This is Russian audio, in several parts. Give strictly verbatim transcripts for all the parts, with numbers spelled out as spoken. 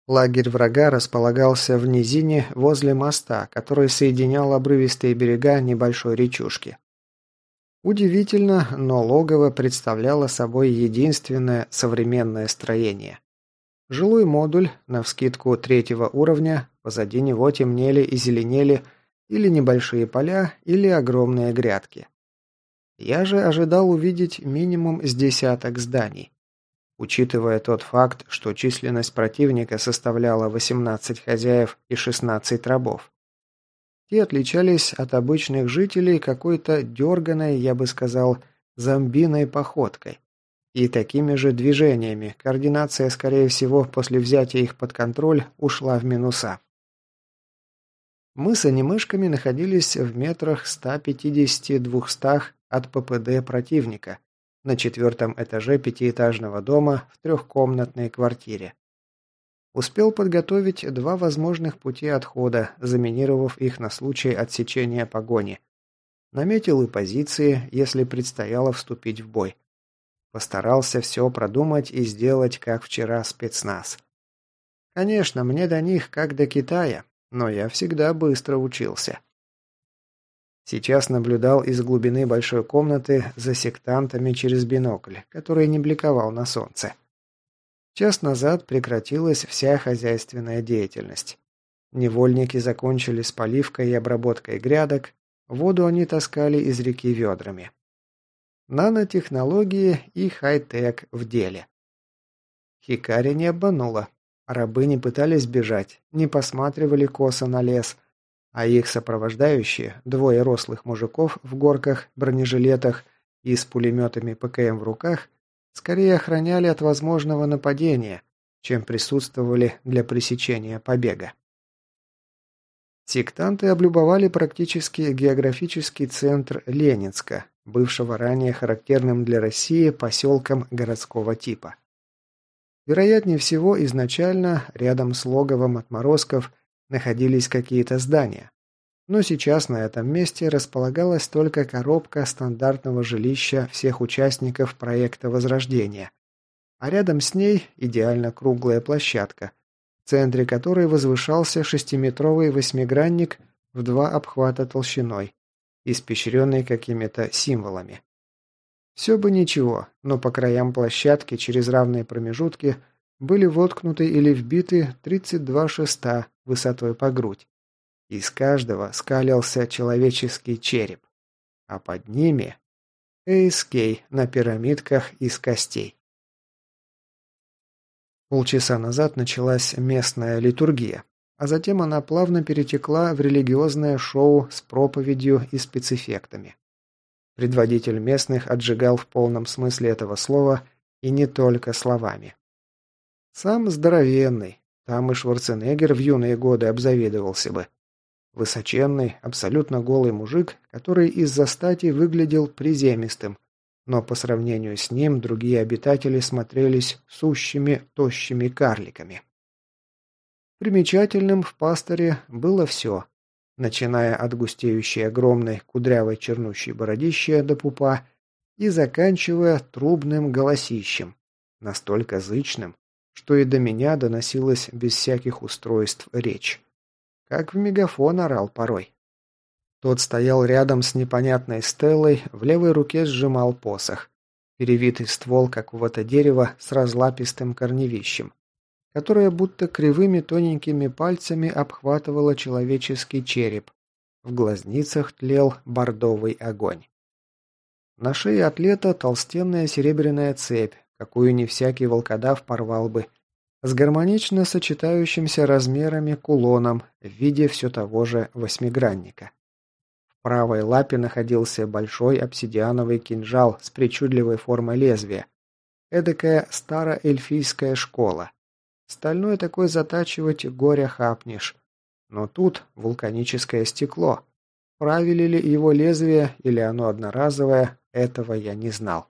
Лагерь врага располагался в низине возле моста, который соединял обрывистые берега небольшой речушки. Удивительно, но логово представляло собой единственное современное строение. Жилой модуль, навскидку третьего уровня, позади него темнели и зеленели или небольшие поля, или огромные грядки. Я же ожидал увидеть минимум с десяток зданий. Учитывая тот факт, что численность противника составляла восемнадцать хозяев и шестнадцать рабов. Те отличались от обычных жителей какой-то дерганой, я бы сказал, зомбиной походкой. И такими же движениями, координация, скорее всего, после взятия их под контроль, ушла в минуса. Мы с анимышками находились в метрах ста пятидесяти-двухстах от ППД противника, на четвертом этаже пятиэтажного дома в трехкомнатной квартире. Успел подготовить два возможных пути отхода, заминировав их на случай отсечения погони. Наметил и позиции, если предстояло вступить в бой. Постарался все продумать и сделать, как вчера, спецназ. Конечно, мне до них как до Китая, но я всегда быстро учился. Сейчас наблюдал из глубины большой комнаты за сектантами через бинокль, который не бликовал на солнце. Час назад прекратилась вся хозяйственная деятельность. Невольники закончили с поливкой и обработкой грядок, воду они таскали из реки ведрами. Нанотехнологии и хай-тек в деле. Хикари не обманула. Рабы не пытались бежать, не посматривали косо на лес, а их сопровождающие, двое рослых мужиков в горках, бронежилетах и с пулеметами ПКМ в руках, скорее охраняли от возможного нападения, чем присутствовали для пресечения побега. Сектанты облюбовали практически географический центр Ленинска, бывшего ранее характерным для России поселком городского типа. Вероятнее всего, изначально рядом с логовом отморозков находились какие-то здания, но сейчас на этом месте располагалась только коробка стандартного жилища всех участников проекта Возрождения, а рядом с ней идеально круглая площадка, в центре которой возвышался шестиметровый восьмигранник в два обхвата толщиной, испещренный какими-то символами. Все бы ничего, но по краям площадки через равные промежутки были воткнуты или вбиты тридцать два шеста высотой по грудь. Из каждого скалился человеческий череп, а под ними эй эс кей на пирамидках из костей. Полчаса назад началась местная литургия, а затем она плавно перетекла в религиозное шоу с проповедью и спецэффектами. Предводитель местных отжигал в полном смысле этого слова и не только словами. Сам здоровенный, там и Шварценеггер в юные годы обзавидовался бы. Высоченный, абсолютно голый мужик, который из-за стати выглядел приземистым, но по сравнению с ним другие обитатели смотрелись сущими, тощими карликами. Примечательным в пасторе было все, начиная от густеющей огромной кудрявой чернущей бородища до пупа и заканчивая трубным голосищем, настолько зычным, что и до меня доносилась без всяких устройств речь. Как в мегафон орал порой. Тот стоял рядом с непонятной стеллой, в левой руке сжимал посох, перевитый ствол какого-то дерева с разлапистым корневищем, которое будто кривыми тоненькими пальцами обхватывало человеческий череп. В глазницах тлел бордовый огонь. На шее атлета толстенная серебряная цепь, какую не всякий волкодав порвал бы, с гармонично сочетающимся размерами кулоном в виде все того же восьмигранника. В правой лапе находился большой обсидиановый кинжал с причудливой формой лезвия, эдакая староэльфийская школа. Стальной такой затачивать горя хапнешь, но тут вулканическое стекло. Правили ли его лезвие или оно одноразовое, этого я не знал.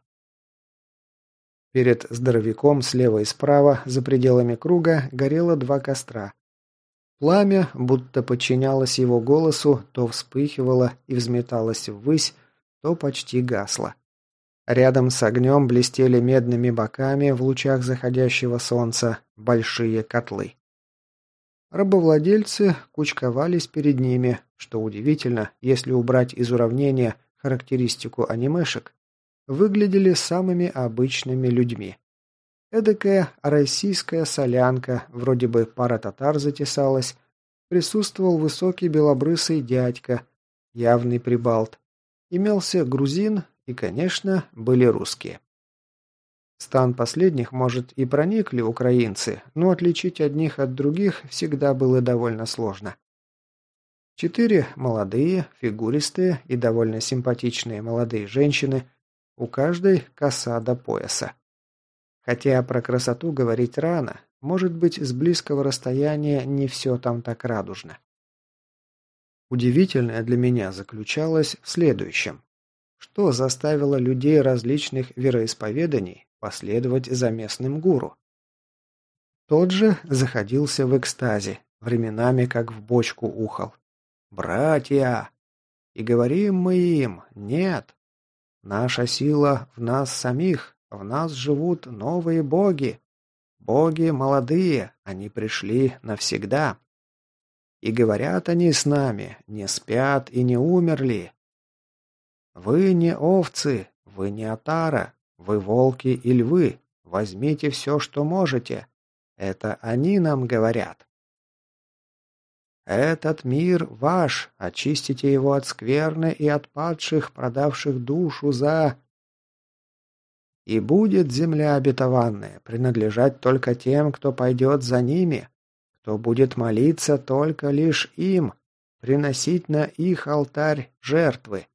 Перед здоровяком слева и справа, за пределами круга, горело два костра. Пламя, будто подчинялось его голосу, то вспыхивало и взметалось ввысь, то почти гасло. Рядом с огнем блестели медными боками в лучах заходящего солнца большие котлы. Рабовладельцы кучковались перед ними, что удивительно, если убрать из уравнения характеристику анимешек, выглядели самыми обычными людьми. Эдакая российская солянка, вроде бы пара татар затесалась, присутствовал высокий белобрысый дядька, явный прибалт. Имелся грузин и, конечно, были русские. В стан последних, может, и проникли украинцы, но отличить одних от других всегда было довольно сложно. Четыре молодые, фигуристые и довольно симпатичные молодые женщины, у каждой коса до пояса. Хотя про красоту говорить рано, может быть, с близкого расстояния не все там так радужно. Удивительное для меня заключалось в следующем. Что заставило людей различных вероисповеданий последовать за местным гуру? Тот же заходился в экстазе, временами как в бочку ухал. «Братья!» И говорим мы им: «Нет! Наша сила в нас самих, в нас живут новые боги. Боги молодые, они пришли навсегда. И говорят они с нами, не спят и не умерли. Вы не овцы, вы не отара, вы волки и львы, возьмите все, что можете. Это они нам говорят. Этот мир ваш, очистите его от скверны и от падших, продавших душу за... И будет земля обетованная принадлежать только тем, кто пойдет за ними, кто будет молиться только лишь им, приносить на их алтарь жертвы.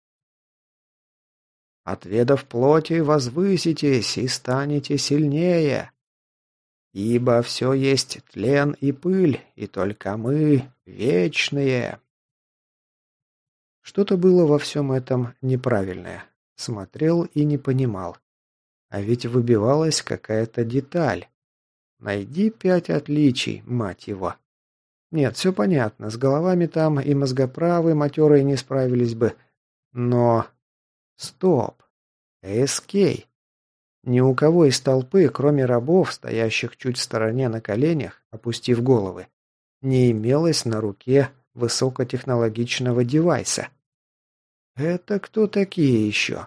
Отведав плоти, возвыситесь и станете сильнее. Ибо все есть тлен и пыль, и только мы вечные». Что-то было во всем этом неправильное. Смотрел и не понимал. А ведь выбивалась какая-то деталь. Найди пять отличий, мать его. Нет, все понятно, с головами там и мозгоправы матерые не справились бы. Но... Стоп. Эскей. Ни у кого из толпы, кроме рабов, стоящих чуть в стороне на коленях, опустив головы, не имелось на руке высокотехнологичного девайса. Это кто такие еще?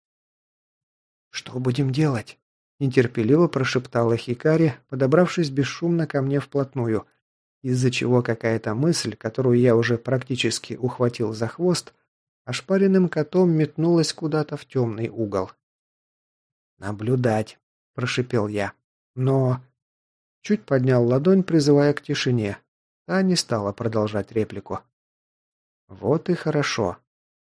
«Что будем делать?» – нетерпеливо прошептала Хикари, подобравшись бесшумно ко мне вплотную, из-за чего какая-то мысль, которую я уже практически ухватил за хвост, ошпаренным котом метнулась куда-то в темный угол. «Наблюдать», – прошипел я. «Но...» Чуть поднял ладонь, призывая к тишине. Та не стала продолжать реплику. «Вот и хорошо».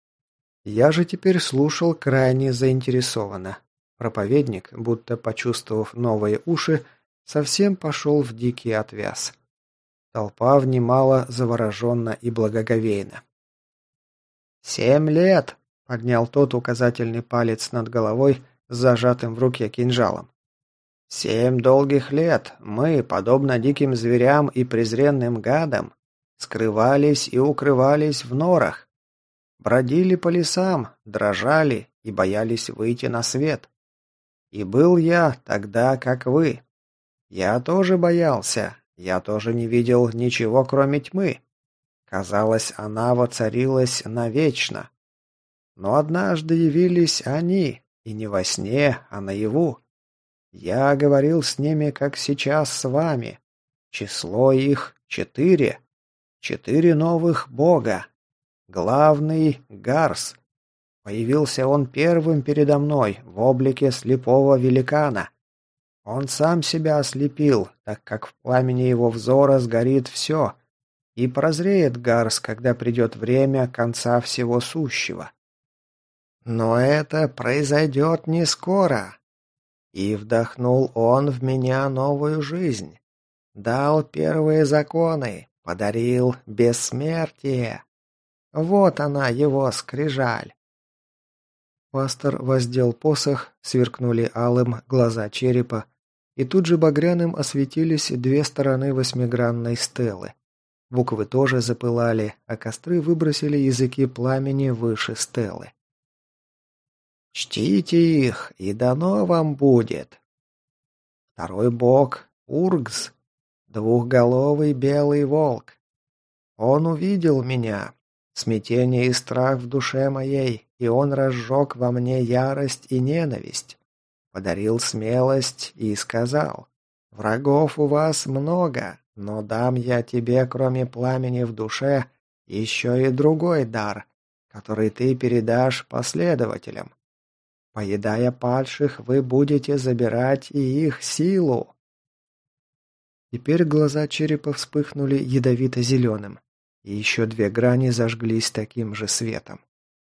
Я же теперь слушал крайне заинтересованно. Проповедник, будто почувствовав новые уши, совсем пошел в дикий отвяз. Толпа внимала завороженно и благоговейно. «Семь лет!» — поднял тот указательный палец над головой с зажатым в руке кинжалом. «Семь долгих лет мы, подобно диким зверям и презренным гадам, скрывались и укрывались в норах, бродили по лесам, дрожали и боялись выйти на свет. И был я тогда, как вы. Я тоже боялся, я тоже не видел ничего, кроме тьмы. Казалось, она воцарилась навечно. Но однажды явились они, и не во сне, а наяву. Я говорил с ними, как сейчас с вами. Число их четыре. Четыре новых бога. Главный — Гарс. Появился он первым передо мной в облике слепого великана. Он сам себя ослепил, так как в пламени его взора сгорит все, и прозреет Гарс, когда придет время конца всего сущего. Но это произойдет не скоро. И вдохнул он в меня новую жизнь, дал первые законы, подарил бессмертие. Вот она, его скрижаль. Пастор воздел посох, сверкнули алым глаза черепа, и тут же багряным осветились две стороны восьмигранной стелы. Буквы тоже запылали, а костры выбросили языки пламени выше стелы. «Чтите их, и дано вам будет!» Второй бог — Ургз. двухголовый белый волк. Он увидел меня, смятение и страх в душе моей, и он разжег во мне ярость и ненависть, подарил смелость и сказал: «Врагов у вас много, но дам я тебе, кроме пламени в душе, еще и другой дар, который ты передашь последователям. Поедая падших, вы будете забирать и их силу». Теперь глаза черепа вспыхнули ядовито-зеленым, и еще две грани зажглись таким же светом.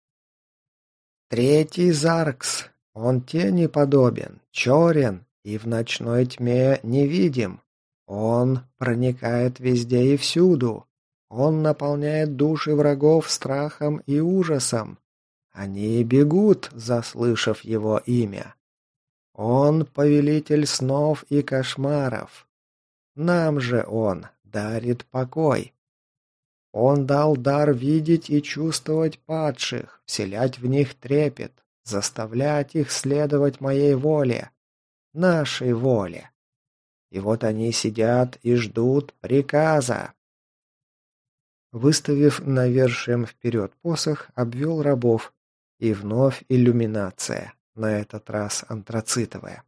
Третий Заркс, он тени подобен, черен и в ночной тьме невидим. Он проникает везде и всюду. Он наполняет души врагов страхом и ужасом. Они бегут, заслышав его имя. Он повелитель снов и кошмаров. Нам же он дарит покой. Он дал дар видеть и чувствовать падших, вселять в них трепет, заставлять их следовать моей воле, нашей воле. И вот они сидят и ждут приказа. Выставив навершием вперед посох, обвел рабов, и вновь иллюминация, на этот раз антрацитовая.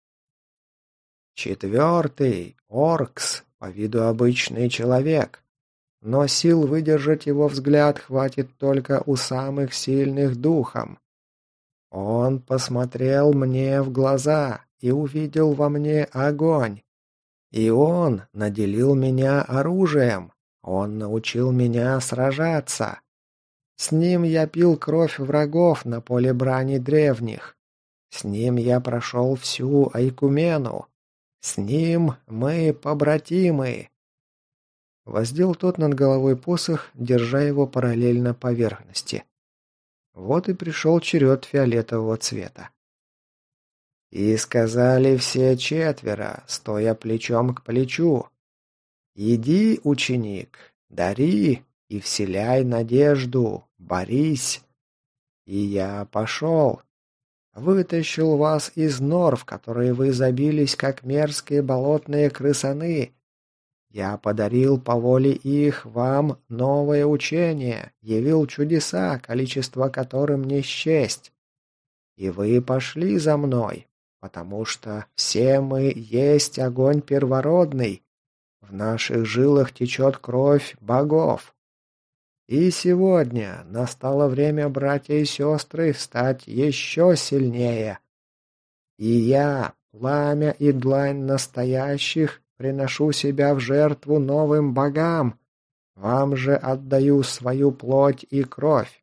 Четвертый, Оркс, по виду обычный человек, но сил выдержать его взгляд хватит только у самых сильных духом. Он посмотрел мне в глаза и увидел во мне огонь. И он наделил меня оружием, он научил меня сражаться. С ним я пил кровь врагов на поле брани древних. С ним я прошел всю Айкумену. С ним мы побратимы. Воздел тот над головой посох, держа его параллельно поверхности. Вот и пришел черед фиолетового цвета. И сказали все четверо, стоя плечом к плечу: «Иди, ученик, дари и вселяй надежду, борись». И я пошел. Вытащил вас из нор, в которые вы забились, как мерзкие болотные крысаны. Я подарил по воле их вам новое учение, явил чудеса, количество которым не счесть. И вы пошли за мной, потому что все мы есть огонь первородный, в наших жилах течет кровь богов. И сегодня настало время, братья и сестры, стать еще сильнее. И я, пламя и длань настоящих, приношу себя в жертву новым богам, вам же отдаю свою плоть и кровь.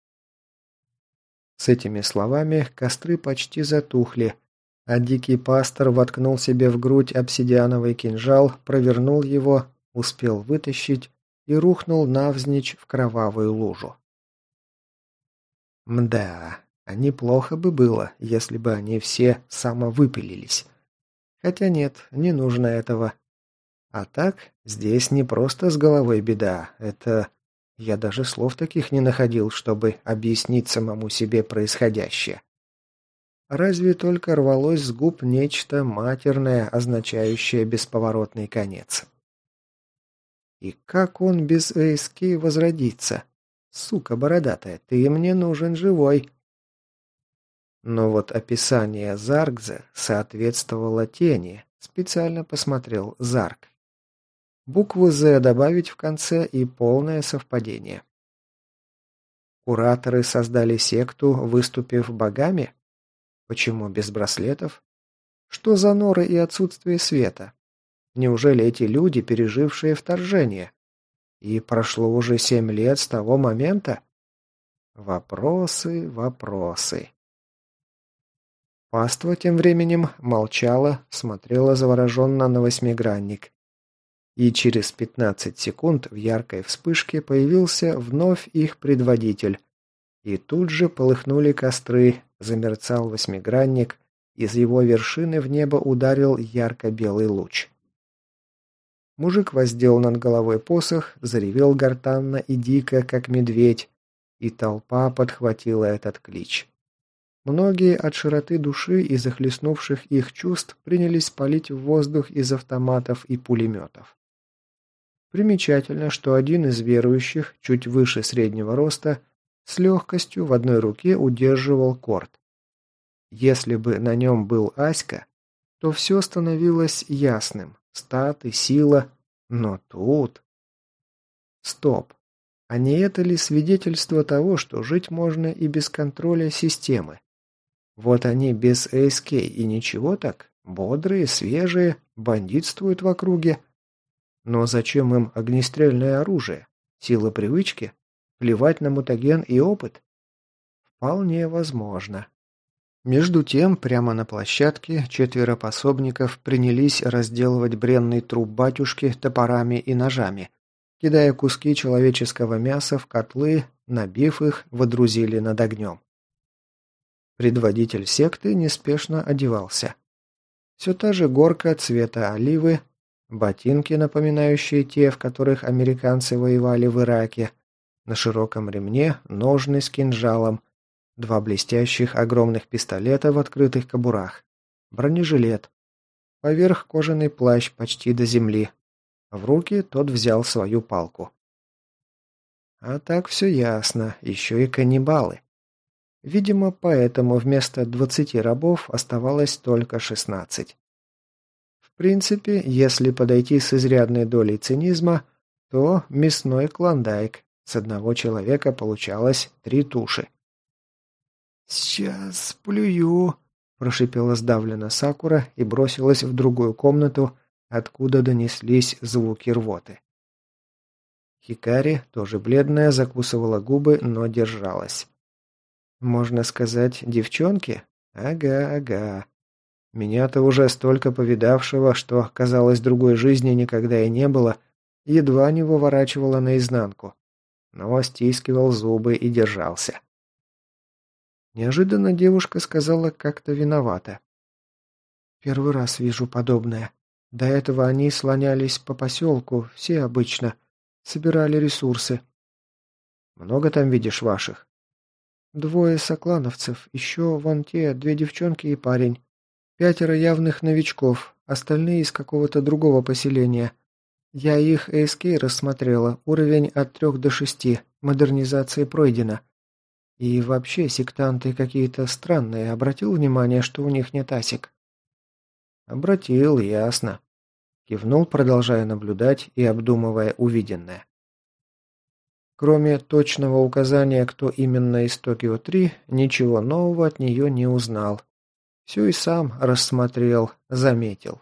С этими словами костры почти затухли, а дикий пастор воткнул себе в грудь обсидиановый кинжал, провернул его, успел вытащить и рухнул навзничь в кровавую лужу. Мда, а неплохо бы было, если бы они все самовыпилились. Хотя нет, не нужно этого. А так, здесь не просто с головой беда, это... Я даже слов таких не находил, чтобы объяснить самому себе происходящее. Разве только рвалось с губ нечто матерное, означающее бесповоротный конец. И как он без АСК возродится? Сука бородатая, ты мне нужен живой. Но вот описание Заргза соответствовало тени, специально посмотрел Зарк. Букву «З» добавить в конце и полное совпадение. Кураторы создали секту, выступив богами? Почему без браслетов? Что за норы и отсутствие света? Неужели эти люди, пережившие вторжение? И прошло уже семь лет с того момента? Вопросы, вопросы. Паства тем временем молчала, смотрела завороженно на восьмигранник. И через пятнадцать секунд в яркой вспышке появился вновь их предводитель. И тут же полыхнули костры, замерцал восьмигранник, из его вершины в небо ударил ярко-белый луч. Мужик воздел над головой посох, заревел гортанно и дико, как медведь, и толпа подхватила этот клич. Многие от широты души и захлестнувших их чувств принялись палить в воздух из автоматов и пулеметов. Примечательно, что один из верующих, чуть выше среднего роста, с легкостью в одной руке удерживал корд. Если бы на нем был Аська, то все становилось ясным. Статы, сила. Но тут... Стоп. А не это ли свидетельство того, что жить можно и без контроля системы? Вот они без эй эс кей и ничего так, бодрые, свежие, бандитствуют в округе. Но зачем им огнестрельное оружие? Сила привычки? Плевать на мутаген и опыт? Вполне возможно. Между тем, прямо на площадке четверо пособников принялись разделывать бренный труп батюшки топорами и ножами, кидая куски человеческого мяса в котлы, набив их, водрузили над огнем. Предводитель секты неспешно одевался. Все та же горка цвета оливы, ботинки, напоминающие те, в которых американцы воевали в Ираке, на широком ремне ножны с кинжалом, два блестящих огромных пистолета в открытых кобурах, бронежилет, поверх кожаный плащ почти до земли. В руки тот взял свою палку. А так все ясно, еще и каннибалы. Видимо, поэтому вместо двадцати рабов оставалось только шестнадцать. В принципе, если подойти с изрядной долей цинизма, то мясной клондайк. С одного человека получалось три туши. «Сейчас плюю», – прошипела сдавленно Сакура и бросилась в другую комнату, откуда донеслись звуки рвоты. Хикари, тоже бледная, закусывала губы, но держалась. Можно сказать, девчонки? Ага, ага. Меня-то уже столько повидавшего, что, казалось, другой жизни никогда и не было, едва не выворачивала наизнанку. Но стискивал зубы и держался. Неожиданно девушка сказала как-то виновата. «Первый раз вижу подобное. До этого они слонялись по поселку, все обычно. Собирали ресурсы». «Много там видишь ваших?» «Двое соклановцев, еще вон те, две девчонки и парень. Пятеро явных новичков, остальные из какого-то другого поселения. Я их эй эс кей рассмотрела, уровень от трех до шести, модернизация пройдена. И вообще сектанты какие-то странные, обратил внимание, что у них нет асик?» «Обратил, ясно». Кивнул, продолжая наблюдать и обдумывая увиденное. Кроме точного указания, кто именно из Токио три, ничего нового от нее не узнал. Все и сам рассмотрел, заметил.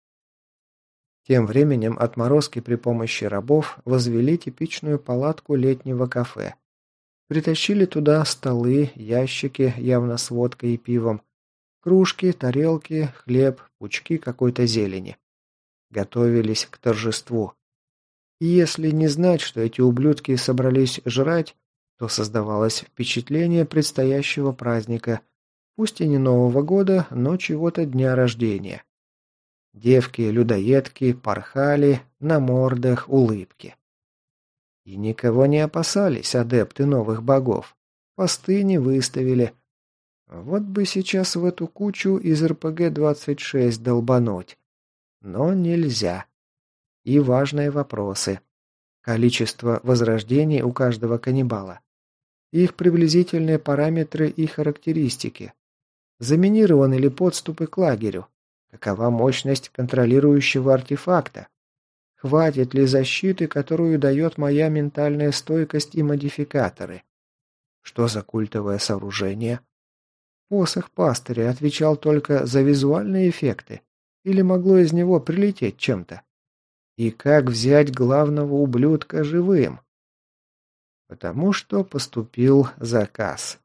Тем временем отморозки при помощи рабов возвели типичную палатку летнего кафе. Притащили туда столы, ящики, явно с водкой и пивом, кружки, тарелки, хлеб, пучки какой-то зелени. Готовились к торжеству. И если не знать, что эти ублюдки собрались жрать, то создавалось впечатление предстоящего праздника, пусть и не Нового года, но чего-то дня рождения. Девки-людоедки порхали, на мордах улыбки. И никого не опасались адепты новых богов. Посты не выставили. Вот бы сейчас в эту кучу из эр пэ гэ двадцать шесть долбануть. Но нельзя. И важные вопросы. Количество возрождений у каждого каннибала. Их приблизительные параметры и характеристики. Заминированы ли подступы к лагерю? Какова мощность контролирующего артефакта? Хватит ли защиты, которую дает моя ментальная стойкость и модификаторы? Что за культовое сооружение? Посох пастыря отвечал только за визуальные эффекты? Или могло из него прилететь чем-то? И как взять главного ублюдка живым? Потому что поступил заказ.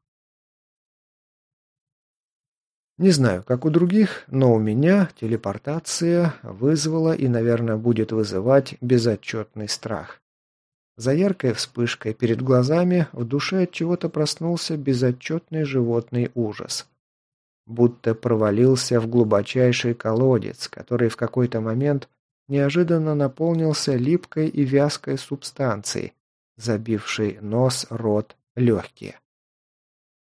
Не знаю, как у других, но у меня телепортация вызвала и, наверное, будет вызывать безотчетный страх. За яркой вспышкой перед глазами в душе от чего-то проснулся безотчетный животный ужас. Будто провалился в глубочайший колодец, который в какой-то момент неожиданно наполнился липкой и вязкой субстанцией, забившей нос, рот, легкие.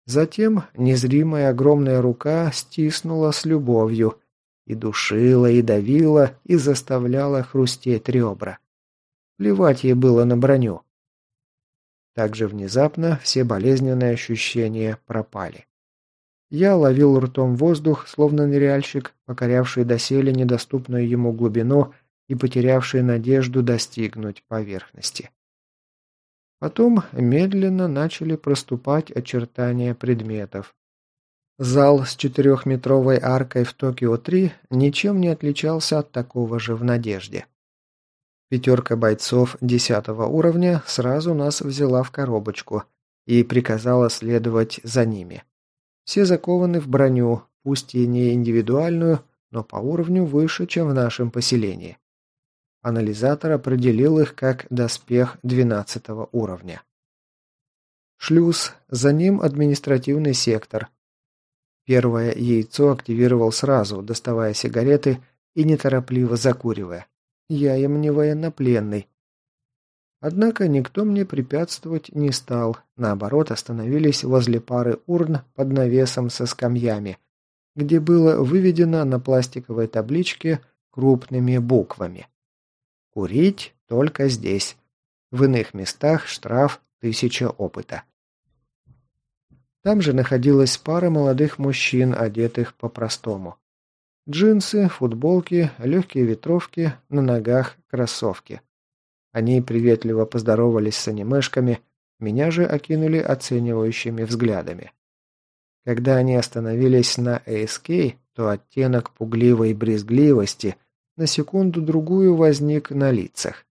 Затем незримая огромная рука стиснула с любовью и душила, и давила, и заставляла хрустеть ребра. Плевать ей было на броню. Так же внезапно все болезненные ощущения пропали. Я ловил ртом воздух, словно ныряльщик, покорявший доселе недоступную ему глубину и потерявший надежду достигнуть поверхности. Потом медленно начали проступать очертания предметов. Зал с четырехметровой аркой в Токио три ничем не отличался от такого же в «Надежде». Пятерка бойцов десятого уровня сразу нас взяла в коробочку и приказала следовать за ними. Все закованы в броню, пусть и не индивидуальную, но по уровню выше, чем в нашем поселении. Анализатор определил их как доспех двенадцатого уровня. Шлюз, за ним административный сектор. Первое яйцо активировал сразу, доставая сигареты и неторопливо закуривая. Я им не военнопленный. Однако никто мне препятствовать не стал, наоборот, остановились возле пары урн под навесом со скамьями, где было выведено на пластиковой табличке крупными буквами: «Курить только здесь. В иных местах штраф тысяча опыта». Там же находилась пара молодых мужчин, одетых по-простому. Джинсы, футболки, легкие ветровки, на ногах кроссовки. Они приветливо поздоровались с анимешками, меня же окинули оценивающими взглядами. Когда они остановились на эй эс кей, то оттенок пугливой брезгливости на секунду-другую возник на лицах.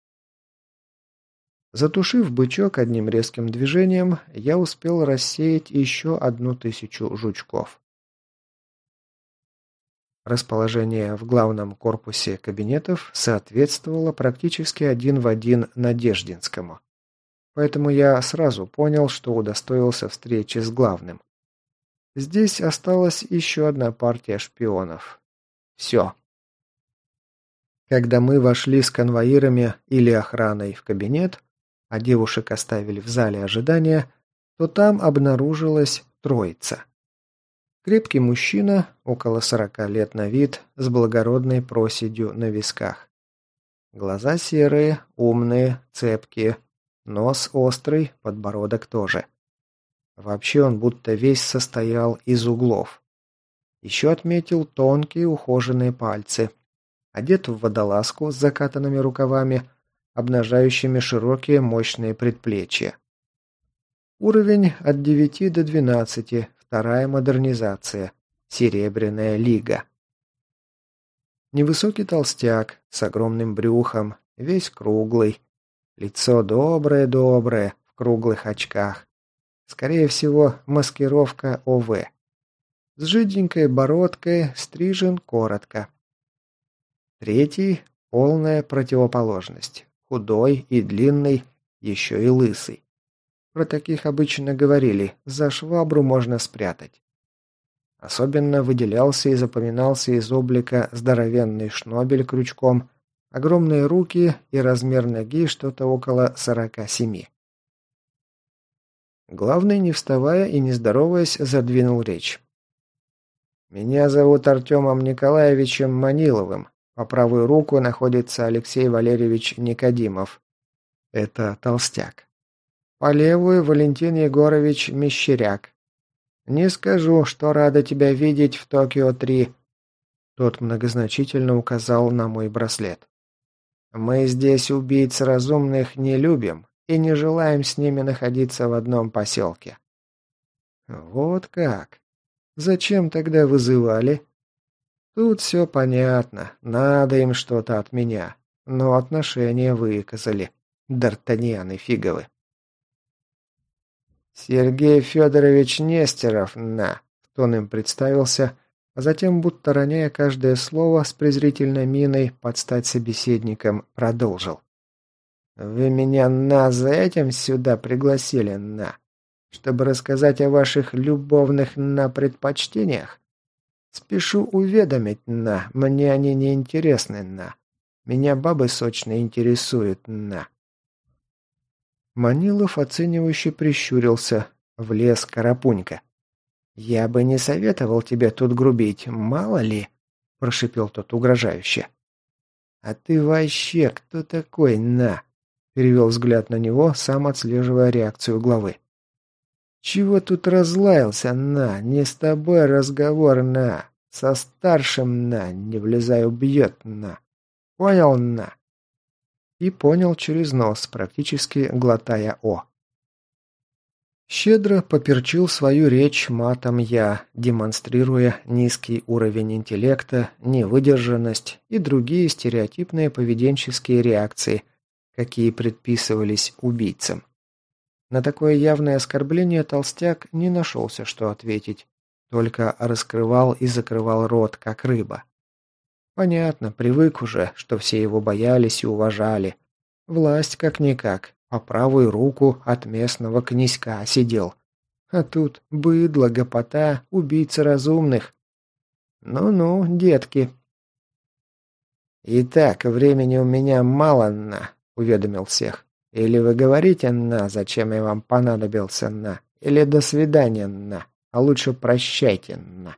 Затушив бычок одним резким движением, я успел рассеять еще одну тысячу жучков. Расположение в главном корпусе кабинетов соответствовало практически один в один Надеждинскому. Поэтому я сразу понял, что удостоился встречи с главным. Здесь осталась еще одна партия шпионов. Все. Когда мы вошли с конвоирами или охраной в кабинет, а девушек оставили в зале ожидания, то там обнаружилась троица. Крепкий мужчина, около сорока лет на вид, с благородной проседью на висках. Глаза серые, умные, цепкие, нос острый, подбородок тоже. Вообще он будто весь состоял из углов. Еще отметил тонкие ухоженные пальцы. Одет в водолазку с закатанными рукавами, обнажающими широкие мощные предплечья. Уровень от девяти до двенадцати, вторая модернизация, Серебряная лига. Невысокий толстяк с огромным брюхом, весь круглый. Лицо доброе-доброе, в круглых очках. Скорее всего, маскировка о вэ. С жиденькой бородкой, стрижен коротко. Третий – полная противоположность. Худой и длинный, еще и лысый. Про таких обычно говорили, за швабру можно спрятать. Особенно выделялся и запоминался из облика здоровенный шнобель крючком, огромные руки и размер ноги что-то около сорока семи. Главный, не вставая и не здороваясь, задвинул речь. «Меня зовут Артемом Николаевичем Маниловым. По правую руку находится Алексей Валерьевич Никодимов. Это толстяк. По левую Валентин Егорович Мещеряк. Не скажу, что рада тебя видеть в Токио три». Тот многозначительно указал на мой браслет. «Мы здесь убийц разумных не любим и не желаем с ними находиться в одном поселке». «Вот как? Зачем тогда вызывали?» «Тут все понятно, надо им что-то от меня, но отношения выказали, д'Артаньяны фиговы». «Сергей Федорович Нестеров, на!» — в тон им представился, а затем, будто роняя каждое слово с презрительной миной под стать собеседником, продолжил. «Вы меня, на, за этим сюда пригласили, на, чтобы рассказать о ваших любовных, на, предпочтениях? Спешу уведомить, на, мне они не интересны, на, меня бабы сочные интересуют, на». Манилов оценивающе прищурился, влез Карапунька. «Я бы не советовал тебе тут грубить, мало ли», – прошипел тот угрожающе. «А ты вообще кто такой, на?» – перевел взгляд на него, сам отслеживая реакцию главы. «Чего тут разлаялся, на? Не с тобой разговор, на. Со старшим, на. Не влезай, убьет, на. Понял, на?» И понял через нос, практически глотая «о». Щедро поперчил свою речь матом я, демонстрируя низкий уровень интеллекта, невыдержанность и другие стереотипные поведенческие реакции, какие предписывались убийцам. На такое явное оскорбление толстяк не нашелся, что ответить, только раскрывал и закрывал рот, как рыба. Понятно, привык уже, что все его боялись и уважали. Власть как-никак. По правую руку от местного князька сидел. А тут быдло, гопота, убийца разумных. Ну-ну, детки. «Итак, времени у меня мало, на», — уведомил всех. «Или вы говорите, на, зачем я вам понадобился, на, или до свидания, на, а лучше прощайте, на».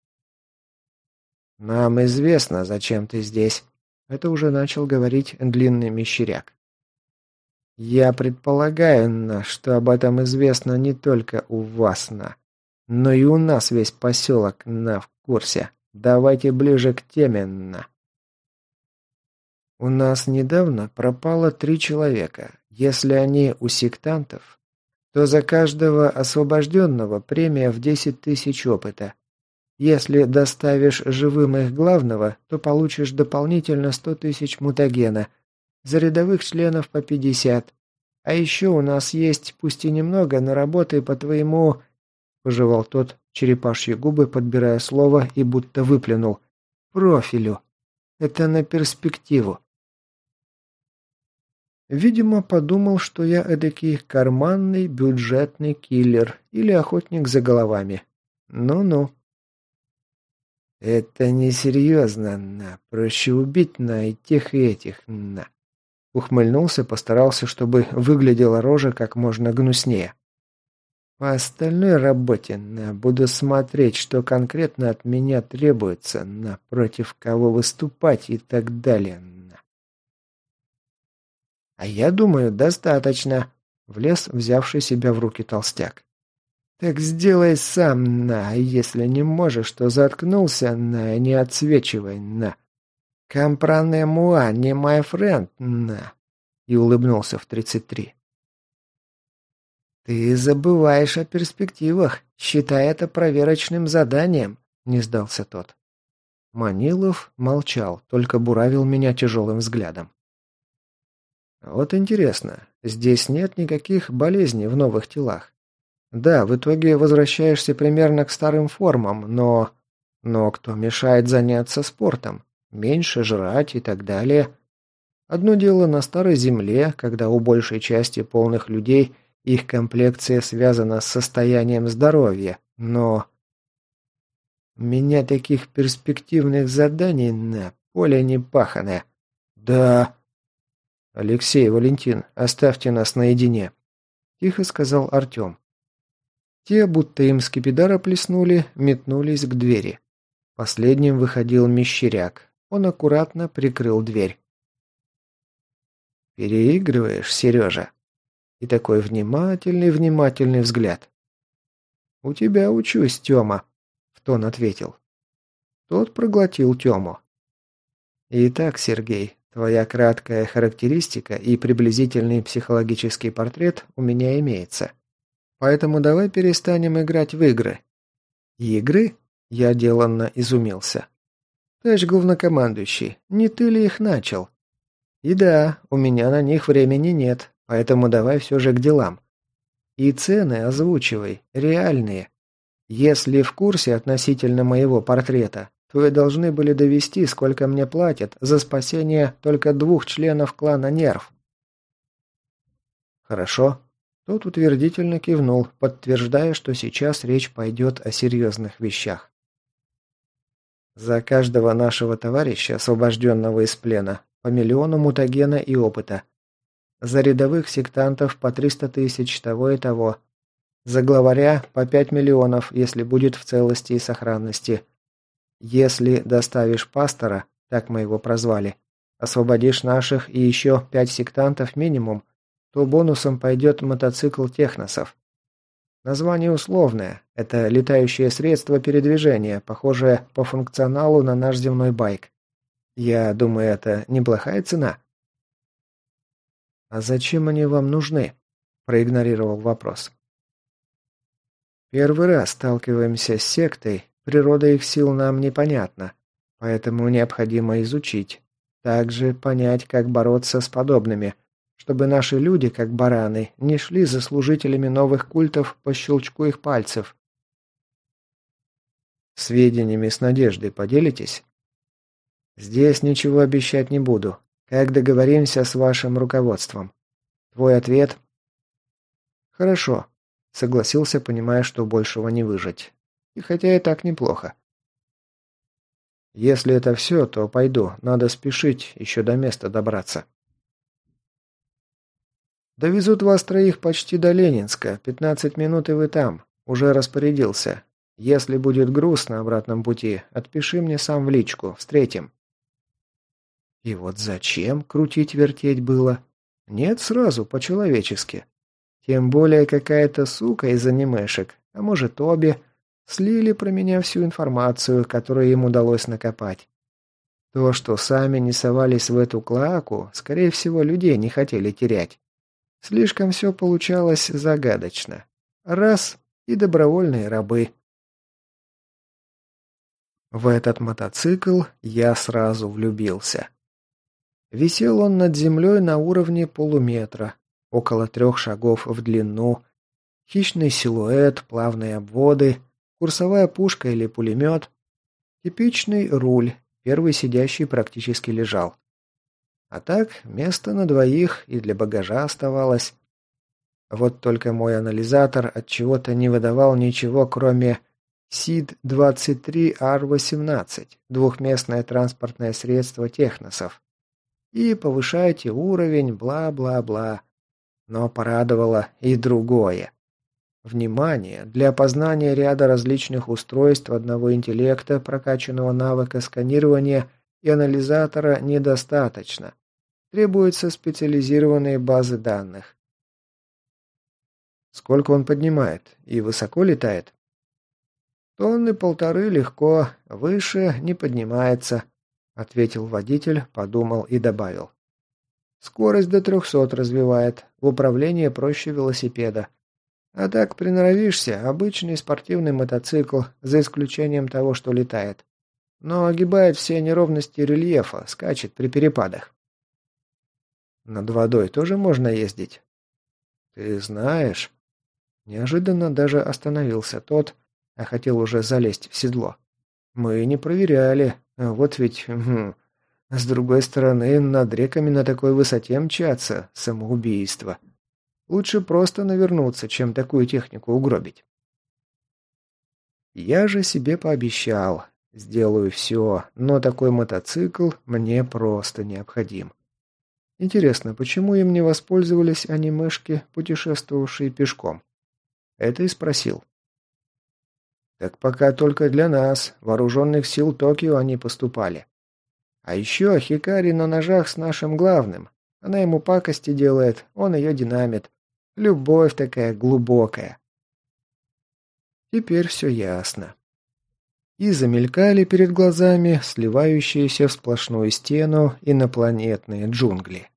«Нам известно, зачем ты здесь», — это уже начал говорить длинный мещеряк. «Я предполагаю, на, что об этом известно не только у вас, на, но и у нас весь поселок, на, в курсе. Давайте ближе к теме, на». «У нас недавно пропало три человека. Если они у сектантов, то за каждого освобожденного премия в десять тысяч опыта. Если доставишь живым их главного, то получишь дополнительно сто тысяч мутагена. За рядовых членов по пятьдесят. А еще у нас есть, пусть и немного, но работы по твоему...» Пожевал тот черепашьи губы, подбирая слово, и будто выплюнул. «Профилю. Это на перспективу». Видимо, подумал, что я эдакий карманный бюджетный киллер или охотник за головами. Ну-ну. «Это несерьезно, на. Проще убить на и тех, и этих, на». Ухмыльнулся, постарался, чтобы выглядела рожа как можно гнуснее. «По остальной работе, на, буду смотреть, что конкретно от меня требуется, на, против кого выступать и так далее, на». «А я думаю, достаточно», — влез взявший себя в руки толстяк. «Так сделай сам, на, а если не можешь, то заткнулся, на, не отсвечивай, на. «Компране муа, не май френд, на», и улыбнулся в тридцать три. «Ты забываешь о перспективах, считай это проверочным заданием», — не сдался тот. Манилов молчал, только буравил меня тяжелым взглядом. «Вот интересно, здесь нет никаких болезней в новых телах. Да, в итоге возвращаешься примерно к старым формам, но... Но кто мешает заняться спортом? Меньше жрать и так далее. Одно дело на старой земле, когда у большей части полных людей их комплекция связана с состоянием здоровья, но... У меня таких перспективных заданий на поле не паханое. Да... «Алексей, Валентин, оставьте нас наедине», — тихо сказал Артем. Те, будто им скипидара плеснули, метнулись к двери. Последним выходил мещеряк. Он аккуратно прикрыл дверь. «Переигрываешь, Сережа?» И такой внимательный-внимательный взгляд. «У тебя учусь, Тёма», — в тон ответил. Тот проглотил Тёму. «Итак, Сергей, твоя краткая характеристика и приблизительный психологический портрет у меня имеется. Поэтому давай перестанем играть в игры». «Игры?» — я деланно изумился. «Товарищ главнокомандующий, не ты ли их начал? И да, у меня на них времени нет, поэтому давай все же к делам. И цены озвучивай, реальные. Если в курсе относительно моего портрета, то вы должны были довести, сколько мне платят за спасение только двух членов клана Нерв». «Хорошо». Тот утвердительно кивнул, подтверждая, что сейчас речь пойдет о серьезных вещах. «За каждого нашего товарища, освобожденного из плена, по миллиону мутагена и опыта. За рядовых сектантов по триста тысяч того и того. За главаря по пять миллионов, если будет в целости и сохранности. Если доставишь пастора, так мы его прозвали, освободишь наших и еще пять сектантов минимум, то бонусом пойдет мотоцикл техносов. Название условное. Это летающее средство передвижения, похожее по функционалу на наш земной байк. Я думаю, это неплохая цена. «А зачем они вам нужны?» – проигнорировал вопрос. «Первый раз сталкиваемся с сектой, природа их сил нам непонятна, поэтому необходимо изучить. Также понять, как бороться с подобными, чтобы наши люди, как бараны, не шли за служителями новых культов по щелчку их пальцев». «Сведениями с Надеждой поделитесь?» «Здесь ничего обещать не буду. Как договоримся с вашим руководством? Твой ответ?» «Хорошо», — согласился, понимая, что большего не выжить. И хотя и так неплохо. «Если это все, то пойду. Надо спешить, еще до места добраться». «Довезут вас троих почти до Ленинска. Пятнадцать минут и вы там. Уже распорядился. Если будет груз на обратном пути, отпиши мне сам в личку. Встретим». И вот зачем крутить-вертеть было? Нет, сразу, по-человечески. Тем более какая-то сука из анимешек, а может обе, слили про меня всю информацию, которую им удалось накопать. То, что сами не совались в эту клоаку, скорее всего, людей не хотели терять. Слишком все получалось загадочно. Раз — и добровольные рабы. В этот мотоцикл я сразу влюбился. Висел он над землей на уровне полуметра, около трех шагов в длину, хищный силуэт, плавные обводы, курсовая пушка или пулемет, типичный руль, первый сидящий практически лежал. А так, место на двоих и для багажа оставалось. Вот только мой анализатор от чего-то не выдавал ничего, кроме Сид двадцать три Ар восемнадцать, двухместное транспортное средство техносов. И повышайте уровень, бла-бла-бла. Но порадовало и другое. Внимание! Для опознания ряда различных устройств одного интеллекта, прокачанного навыка сканирования и анализатора недостаточно. Требуются специализированные базы данных. Сколько он поднимает? И высоко летает? Тонны полторы легко, выше не поднимается. — ответил водитель, подумал и добавил. «Скорость до трехсот развивает, в управлении проще велосипеда. А так приноровишься, обычный спортивный мотоцикл, за исключением того, что летает. Но огибает все неровности рельефа, скачет при перепадах». «Над водой тоже можно ездить?» «Ты знаешь...» Неожиданно даже остановился тот, а хотел уже залезть в седло. «Мы не проверяли. Вот ведь... Хм, с другой стороны, над реками на такой высоте мчаться — самоубийство. Лучше просто навернуться, чем такую технику угробить». Я же себе пообещал. Сделаю все, но такой мотоцикл мне просто необходим. Интересно, почему им не воспользовались анимешки, путешествовавшие пешком? Это и спросил. Так пока только для нас, вооруженных сил Токио, они поступали. А еще Хикари на ножах с нашим главным. Она ему пакости делает, он ее динамит. Любовь такая глубокая. Теперь все ясно. И замелькали перед глазами сливающиеся в сплошную стену инопланетные джунгли.